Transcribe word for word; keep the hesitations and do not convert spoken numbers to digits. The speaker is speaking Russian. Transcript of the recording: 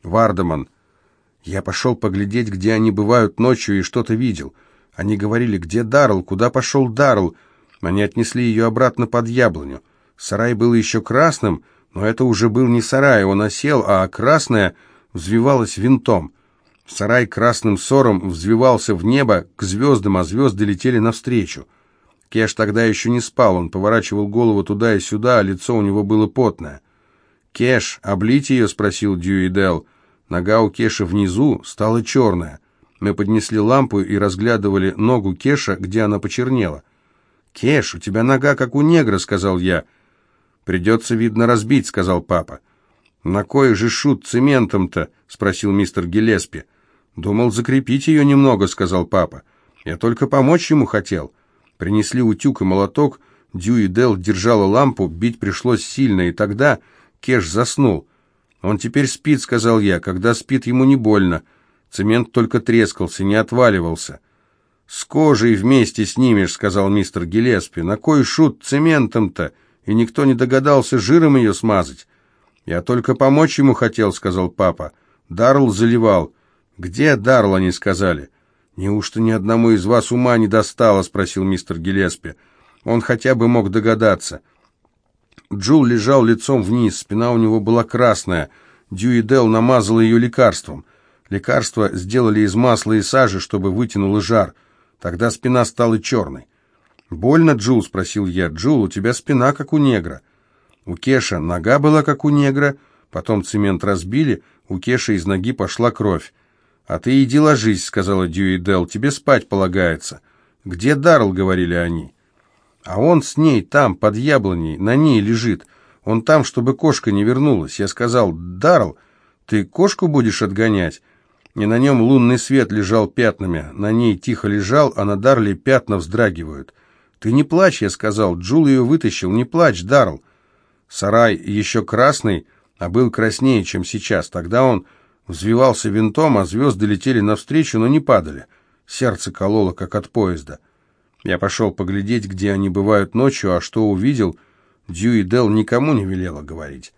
Вардеман. Я пошел поглядеть, где они бывают ночью, и что-то видел. Они говорили, где Даррелл, куда пошел Даррелл. Они отнесли ее обратно под яблоню. Сарай был еще красным, но это уже был не сарай, он осел, а красное взвивалось винтом. Сарай красным сором взвивался в небо к звездам, а звезды летели навстречу. Кеш тогда еще не спал, он поворачивал голову туда и сюда, а лицо у него было потное. «Кеш, облить ее?» — спросил Дьюи Делл. Нога у Кеша внизу стала черная. Мы поднесли лампу и разглядывали ногу Кеша, где она почернела. «Кеш, у тебя нога, как у негра», — сказал я. «Придется, видно, разбить», — сказал папа. «На кой же шут цементом-то?» — спросил мистер Гиллеспи. «Думал закрепить ее немного», — сказал папа. «Я только помочь ему хотел». Принесли утюг и молоток, Дьюи Делл держала лампу, бить пришлось сильно, и тогда Кеш заснул. «Он теперь спит», — сказал я. «Когда спит, ему не больно. Цемент только трескался, не отваливался». «С кожей вместе снимешь», — сказал мистер Гиллеспи. «На кой шут цементом-то? И никто не догадался жиром ее смазать». «Я только помочь ему хотел», — сказал папа. «Даррелл заливал». «Где Даррелл?» — они сказали. «Неужто ни одному из вас ума не достало?» — спросил мистер Гиллеспи. Он хотя бы мог догадаться. Джул лежал лицом вниз, спина у него была красная. Дьюи Делл намазал ее лекарством. Лекарство сделали из масла и сажи, чтобы вытянуло жар. Тогда спина стала черной. «Больно, Джул?» — спросил я. «Джул, у тебя спина, как у негра». У Кеша нога была, как у негра. Потом цемент разбили, у Кеша из ноги пошла кровь. «А ты иди ложись», — сказала Дьюи Делл, — «тебе спать полагается». «Где Даррелл?» — говорили они. «А он с ней там, под яблоней, на ней лежит. Он там, чтобы кошка не вернулась». Я сказал: «Даррелл, ты кошку будешь отгонять?» И на нем лунный свет лежал пятнами. На ней тихо лежал, а на Даррелле пятна вздрагивают. «Ты не плачь», — я сказал. Джул ее вытащил. «Не плачь, Даррелл». Сарай еще красный, а был краснее, чем сейчас. Тогда он взвивался винтом, а звезды летели навстречу, но не падали. Сердце кололо, как от поезда. Я пошел поглядеть, где они бывают ночью, а что увидел, Дьюи Делл никому не велела говорить.